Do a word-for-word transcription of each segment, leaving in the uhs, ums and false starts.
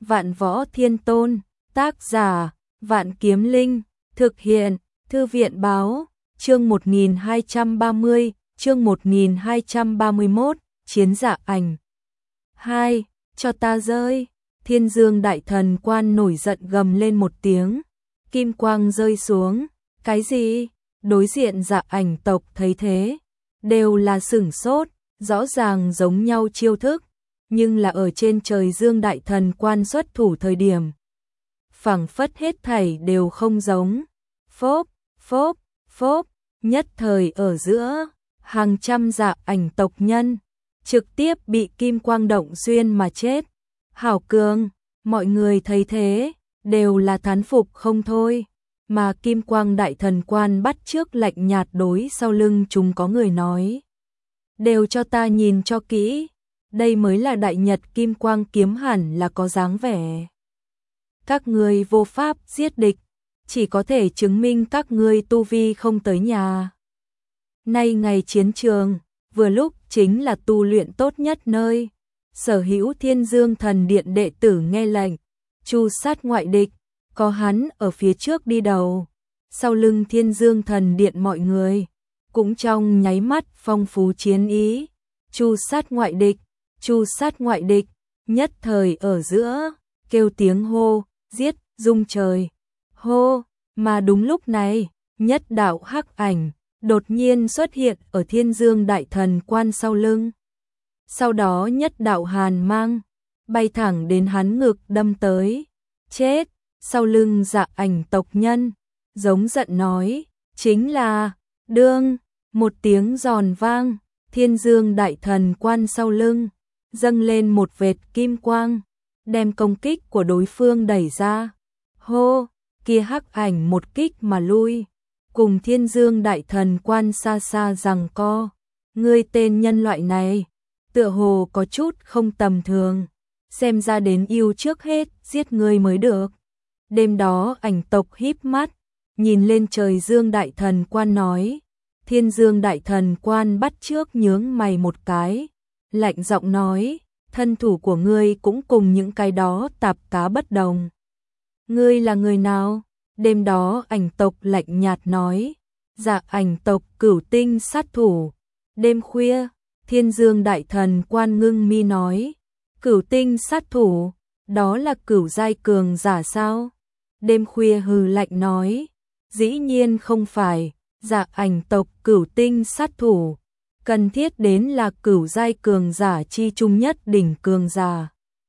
Vạn Võ Thiên Tôn, tác giả, Vạn Kiếm Linh, thực hiện, Thư viện báo, chương một nghìn hai trăm ba mươi, chương một nghìn hai trăm ba mươi mốt, chiến dạ ảnh. hai. Cho ta rơi, Thiên Dương Đại Thần Quan nổi giận gầm lên một tiếng, kim quang rơi xuống, cái gì? Đối diện dạ ảnh tộc thấy thế, đều là sửng sốt, rõ ràng giống nhau chiêu thức, nhưng là ở trên trời Dương Đại Thần Quan xuất thủ thời điểm. Phảng phất hết thảy đều không giống, phốp, phốp, phốp, nhất thời ở giữa, hàng trăm dạ ảnh tộc nhân, trực tiếp bị kim quang động xuyên mà chết. Hảo cường, mọi người thấy thế, đều là thán phục không thôi, mà kim quang đại thần quan bắt trước lạnh nhạt đối sau lưng chúng có người nói. Đều cho ta nhìn cho kỹ, đây mới là đại nhật kim quang kiếm hẳn là có dáng vẻ. Các ngươi vô pháp giết địch, chỉ có thể chứng minh các ngươi tu vi không tới nhà. Nay ngày chiến trường, vừa lúc chính là tu luyện tốt nhất nơi. Sở hữu Thiên Dương Thần Điện đệ tử nghe lệnh, tru sát ngoại địch, có hắn ở phía trước đi đầu. Sau lưng Thiên Dương Thần Điện mọi người, cũng trong nháy mắt phong phú chiến ý, tru sát ngoại địch, tru sát ngoại địch, nhất thời ở giữa, kêu tiếng hô, giết, rung trời, hô, mà đúng lúc này, nhất đạo hắc ảnh, đột nhiên xuất hiện ở Thiên Dương Đại Thần Quan sau lưng. Sau đó nhất đạo hàn mang, bay thẳng đến hắn ngực đâm tới, chết, sau lưng dạ ảnh tộc nhân, giống giận nói, chính là, đương, một tiếng giòn vang, Thiên Dương Đại Thần Quan sau lưng, dâng lên một vệt kim quang, đem công kích của đối phương đẩy ra, hô, kia hắc ảnh một kích mà lui, cùng Thiên Dương Đại Thần Quan xa xa giằng co, ngươi tên nhân loại này, tựa hồ có chút không tầm thường, xem ra đến yêu trước hết giết ngươi mới được. Đêm đó ảnh tộc híp mắt, nhìn lên trời Dương Đại Thần Quan nói, Thiên Dương Đại Thần Quan bắt trước nhướng mày một cái, lạnh giọng nói, thân thủ của ngươi cũng cùng những cái đó tạp cá bất đồng. Ngươi là người nào? Đêm đó ảnh tộc lạnh nhạt nói, dạ ảnh tộc Cửu Tinh sát thủ. Đêm khuya, Thiên Dương Đại Thần Quan ngưng mi nói, Cửu Tinh sát thủ, đó là cửu giai cường giả sao? Đêm khuya hừ lạnh nói, dĩ nhiên không phải, dạ ảnh tộc Cửu Tinh sát thủ, cần thiết đến là cửu giai cường giả chi trung nhất đỉnh cường giả.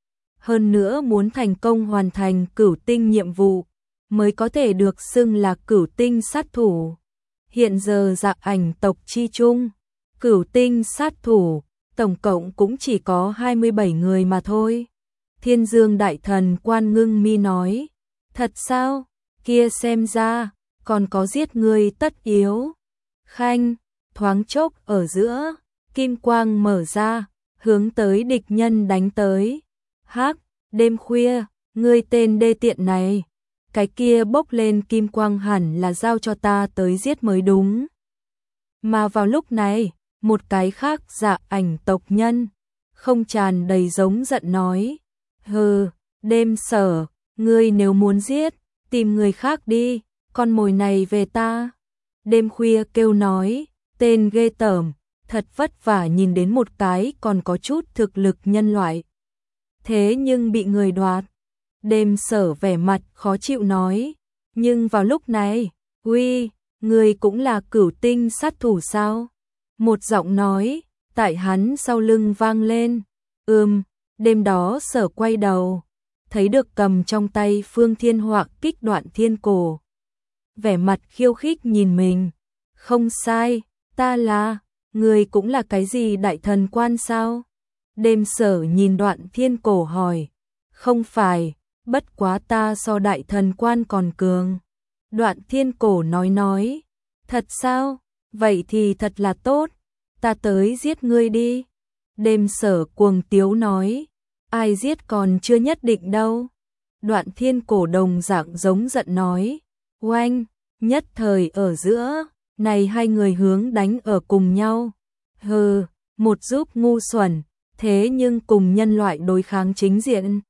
Hơn nữa muốn thành công hoàn thành Cửu Tinh nhiệm vụ, mới có thể được xưng là Cửu Tinh sát thủ. Hiện giờ dạ ảnh tộc chi trung, Cửu Tinh sát thủ, tổng cộng cũng chỉ có hai mươi bảy người mà thôi. Thiên Dương Đại Thần Quan ngưng mi nói, thật sao, kia xem ra, còn có giết người tất yếu. Khanh, thoáng chốc ở giữa, kim quang mở ra, hướng tới địch nhân đánh tới. Hắc, đêm khuya, ngươi tên đê tiện này, cái kia bốc lên kim quang hẳn là giao cho ta tới giết mới đúng. Mà vào lúc này, một cái khác dạ ảnh tộc nhân, không tràn đầy giống giận nói, hừ, đêm sở, ngươi nếu muốn giết, tìm người khác đi, con mồi này về ta. Đêm khuya kêu nói, tên ghê tởm, thật vất vả nhìn đến một cái còn có chút thực lực nhân loại. Thế nhưng bị người đoạt. Đêm sở vẻ mặt khó chịu nói, nhưng vào lúc này, uy, ngươi cũng là Cửu Tinh sát thủ sao? Một giọng nói, tại hắn sau lưng vang lên, ừm, đêm đó sở quay đầu, thấy được cầm trong tay Phương Thiên Họa kích đoạn thiên cổ. Vẻ mặt khiêu khích nhìn mình, không sai, ta là, người cũng là cái gì đại thần quan sao? Đêm sở nhìn đoạn thiên cổ hỏi, không phải, bất quá ta so đại thần quan còn cường. Đoạn thiên cổ nói nói, thật sao, vậy thì thật là tốt, ta tới giết ngươi đi. Đêm sở cuồng tiếu nói, ai giết còn chưa nhất định đâu. Đoạn thiên cổ đồng dạng giống giận nói, oanh, nhất thời ở giữa, này hai người hướng đánh ở cùng nhau. Hừ, một giúp ngu xuẩn, thế nhưng cùng nhân loại đối kháng chính diện.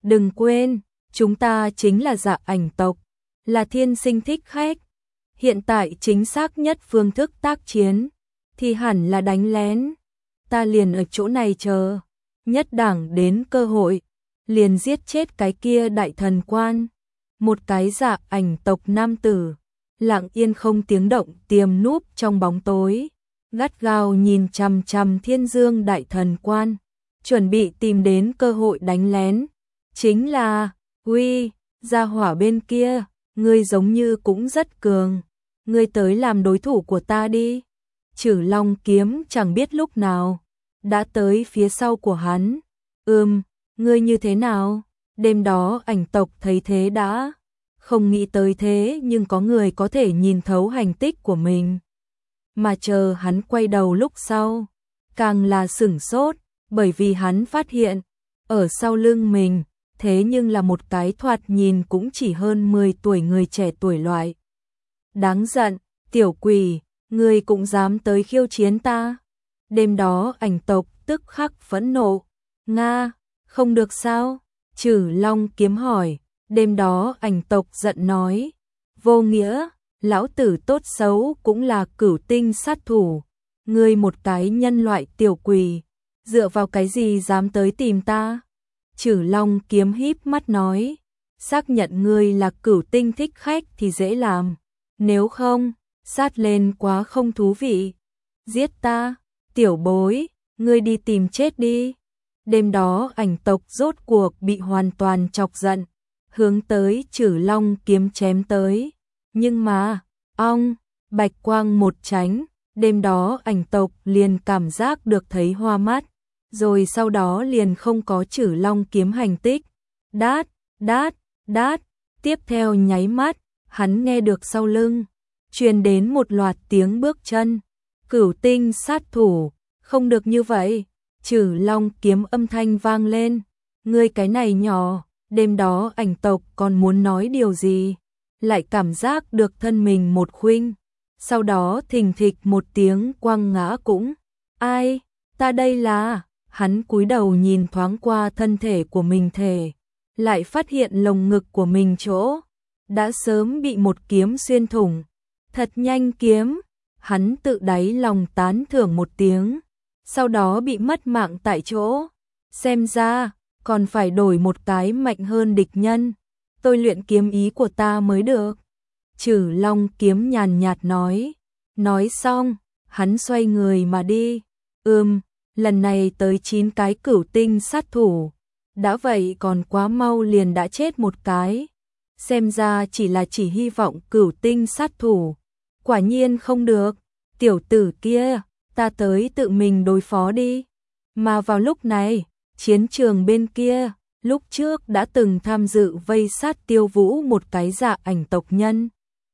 Đừng quên, chúng ta chính là Dạ Ảnh tộc, là thiên sinh thích khách. Hiện tại chính xác nhất phương thức tác chiến thì hẳn là đánh lén. Ta liền ở chỗ này chờ, nhất đẳng đến cơ hội, liền giết chết cái kia đại thần quan. Một cái Dạ Ảnh tộc nam tử, lặng yên không tiếng động tiềm núp trong bóng tối, gắt gao nhìn chằm chằm Thiên Dương đại thần quan, chuẩn bị tìm đến cơ hội đánh lén. Chính là, uy, gia hỏa bên kia, ngươi giống như cũng rất cường, ngươi tới làm đối thủ của ta đi. Trử Long Kiếm chẳng biết lúc nào đã tới phía sau của hắn. Ừm, ngươi như thế nào? Đêm đó Ảnh tộc thấy thế đã không nghĩ tới thế, nhưng có người có thể nhìn thấu hành tích của mình. Mà chờ hắn quay đầu lúc sau, càng là sửng sốt, bởi vì hắn phát hiện, ở sau lưng mình, thế nhưng là một cái thoạt nhìn cũng chỉ hơn mười tuổi người trẻ tuổi loại. Đáng giận, tiểu quỷ, ngươi cũng dám tới khiêu chiến ta. Đêm đó Ảnh tộc tức khắc phẫn nộ. Nga, không được sao? Trử Long Kiếm hỏi. Đêm đó Ảnh tộc giận nói. Vô nghĩa, lão tử tốt xấu cũng là cửu tinh sát thủ. Ngươi một cái nhân loại tiểu quỷ, dựa vào cái gì dám tới tìm ta? Trử Long Kiếm híp mắt nói. Xác nhận ngươi là cửu tinh thích khách thì dễ làm. Nếu không, sát lên quá không thú vị. Giết ta, tiểu bối, ngươi đi tìm chết đi. Đêm đó Ảnh tộc rốt cuộc bị hoàn toàn chọc giận, hướng tới Trử Long Kiếm chém tới. Nhưng mà, ong, bạch quang một tránh, đêm đó Ảnh tộc liền cảm giác được thấy hoa mắt, rồi sau đó liền không có Trử Long Kiếm hành tích. Đát, đát, đát, tiếp theo nháy mắt, hắn nghe được sau lưng truyền đến một loạt tiếng bước chân. Cửu tinh sát thủ, không được như vậy. Trử Long Kiếm âm thanh vang lên. Ngươi cái này nhỏ. Đêm đó Ảnh tộc còn muốn nói điều gì, lại cảm giác được thân mình một khuynh, sau đó thình thịch một tiếng quăng ngã cũng. Ai, ta đây là. Hắn cúi đầu nhìn thoáng qua thân thể của mình thể, lại phát hiện lồng ngực của mình chỗ đã sớm bị một kiếm xuyên thủng. Thật nhanh kiếm. Hắn tự đáy lòng tán thưởng một tiếng, sau đó bị mất mạng tại chỗ. Xem ra còn phải đổi một cái mạnh hơn địch nhân, tôi luyện kiếm ý của ta mới được. Trử Long Kiếm nhàn nhạt nói. Nói xong, hắn xoay người mà đi. Ừm, lần này tới chín cái cửu tinh sát thủ, đã vậy còn quá mau liền đã chết một cái. Xem ra chỉ là chỉ hy vọng cửu tinh sát thủ. Quả nhiên không được, tiểu tử kia, ta tới tự mình đối phó đi. Mà vào lúc này, chiến trường bên kia, lúc trước đã từng tham dự vây sát Tiêu Vũ một cái Dạ Ảnh tộc nhân.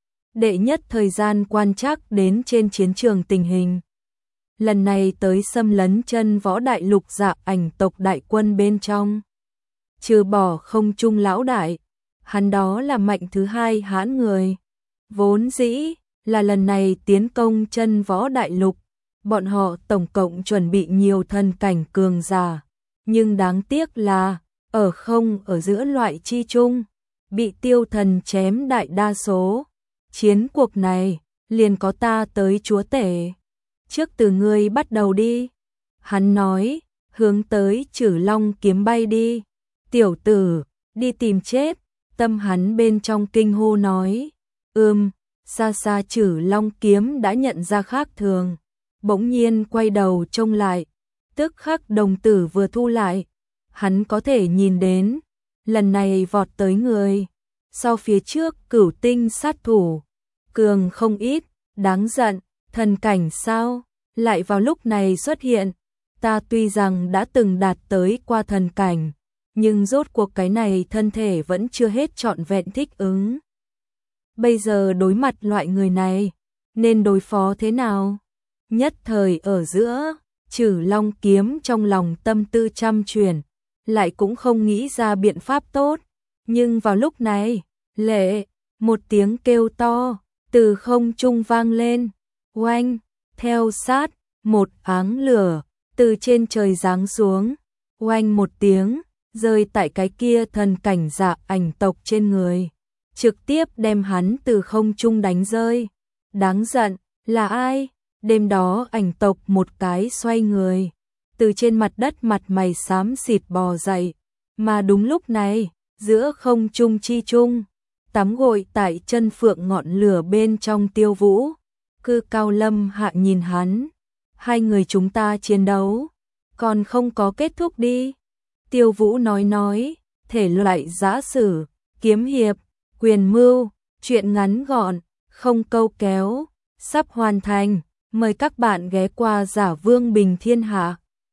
Đệ nhất thời gian quan trắc đến trên chiến trường tình hình. Lần này tới xâm lấn chân võ đại lục Dạ Ảnh tộc đại quân bên trong. Trừ bỏ Không Trung lão đại, hắn đó là mạnh thứ hai hãn người. Vốn dĩ là lần này tiến công chân võ đại lục, bọn họ tổng cộng chuẩn bị nhiều thần cảnh cường giả, nhưng đáng tiếc là ở không ở giữa loại chi chung, bị Tiêu Thần chém đại đa số. Chiến cuộc này liền có ta tới chúa tể. Trước từ ngươi bắt đầu đi. Hắn nói, hướng tới Trử Long Kiếm bay đi. Tiểu tử, đi tìm chết. Tâm hắn bên trong kinh hô nói. Ừm, xa xa Trử Long Kiếm đã nhận ra khác thường, bỗng nhiên quay đầu trông lại, tức khắc đồng tử vừa thu lại. Hắn có thể nhìn đến, lần này vọt tới người, sau phía trước cửu tinh sát thủ, cường không ít. Đáng giận, thần cảnh sao, lại vào lúc này xuất hiện. Ta tuy rằng đã từng đạt tới qua thần cảnh, nhưng rốt cuộc cái này thân thể vẫn chưa hết trọn vẹn thích ứng. Bây giờ đối mặt loại người này, nên đối phó thế nào? Nhất thời ở giữa, Trử Long Kiếm trong lòng tâm tư trăm chuyển, lại cũng không nghĩ ra biện pháp tốt. Nhưng vào lúc này, lệ, một tiếng kêu to, từ không trung vang lên. Oanh, theo sát, một áng lửa, từ trên trời giáng xuống. Oanh một tiếng, rơi tại cái kia thần cảnh dạ ảnh tộc trên người, trực tiếp đem hắn từ không trung đánh rơi. Đáng giận, là ai? Đêm đó ảnh tộc một cái xoay người, từ trên mặt đất mặt mày xám xịt bò dậy, mà đúng lúc này, giữa không trung chi trung, tắm gội tại chân phượng ngọn lửa bên trong Tiêu Vũ, Cư Cao Lâm Hạ nhìn hắn, hai người chúng ta chiến đấu, còn không có kết thúc đi. Tiêu Vũ nói nói, thể loại giã sử, kiếm hiệp, quyền mưu, chuyện ngắn gọn, không câu kéo, sắp hoàn thành, mời các bạn ghé qua Giả Vương Bình Thiên Hạ.